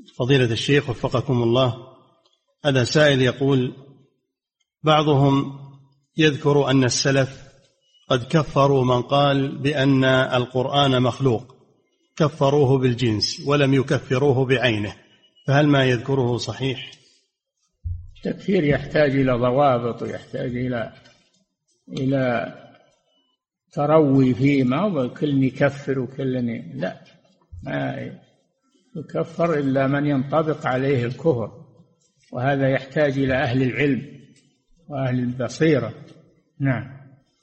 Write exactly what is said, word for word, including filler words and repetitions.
فضيلة الشيخ وفقكم الله، هذا سائل يقول: بعضهم يذكر أن السلف قد كفروا من قال بأن القرآن مخلوق، كفروه بالجنس ولم يكفروه بعينه، فهل ما يذكره صحيح؟ التكفير يحتاج إلى ضوابط ويحتاج إلى إلى تروي فيه، ما هو كل يكفر وكل لا، ما يكفر إلا من ينطبق عليه الكفر، وهذا يحتاج إلى أهل العلم وأهل البصيرة. نعم.